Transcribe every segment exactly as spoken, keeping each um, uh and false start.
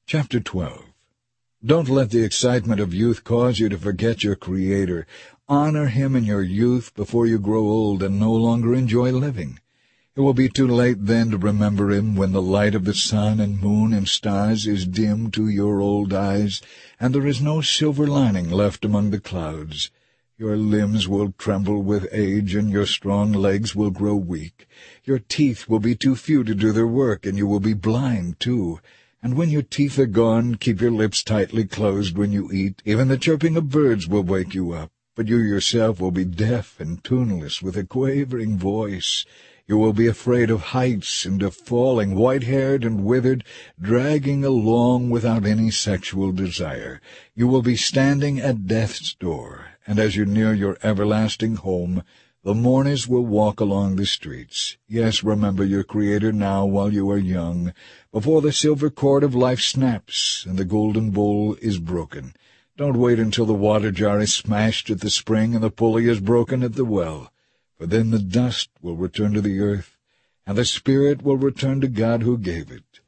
Chapter twelve. Don't let the excitement of youth cause you to forget your Creator. Honor Him in your youth before you grow old and no longer enjoy living. It will be too late then to remember Him when the light of the sun and moon and stars is dim to your old eyes, and there is no silver lining left among the clouds. Your limbs will tremble with age, and your strong legs will grow weak. Your teeth will be too few to do their work, and you will be blind, too. And when your teeth are gone, keep your lips tightly closed when you eat. Even the chirping of birds will wake you up. But you yourself will be deaf and tuneless, with a quavering voice. You will be afraid of heights and of falling, white-haired and withered, dragging along without any sexual desire. You will be standing at death's door, and as you near your everlasting home, the mourners will walk along the streets. Yes, remember your Creator now while you are young, before the silver cord of life snaps and the golden bowl is broken. Don't wait until the water jar is smashed at the spring and the pulley is broken at the well, for then the dust will return to the earth, and the spirit will return to God who gave it.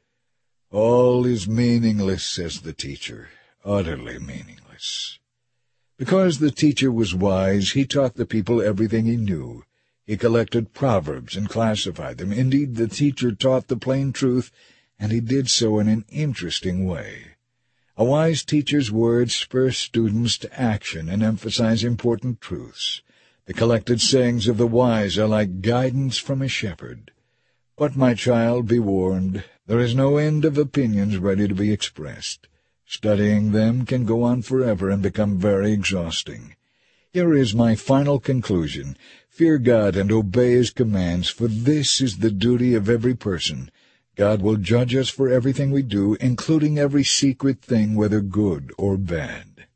All is meaningless, says the teacher, utterly meaningless. Because the teacher was wise, he taught the people everything he knew. He collected proverbs and classified them. Indeed, the teacher taught the plain truth, and he did so in an interesting way. A wise teacher's words spur students to action and emphasize important truths. The collected sayings of the wise are like guidance from a shepherd. But, my child, be warned, there is no end of opinions ready to be expressed. Studying them can go on forever and become very exhausting. Here is my final conclusion. Fear God and obey His commands, for this is the duty of every person. God will judge us for everything we do, including every secret thing, whether good or bad.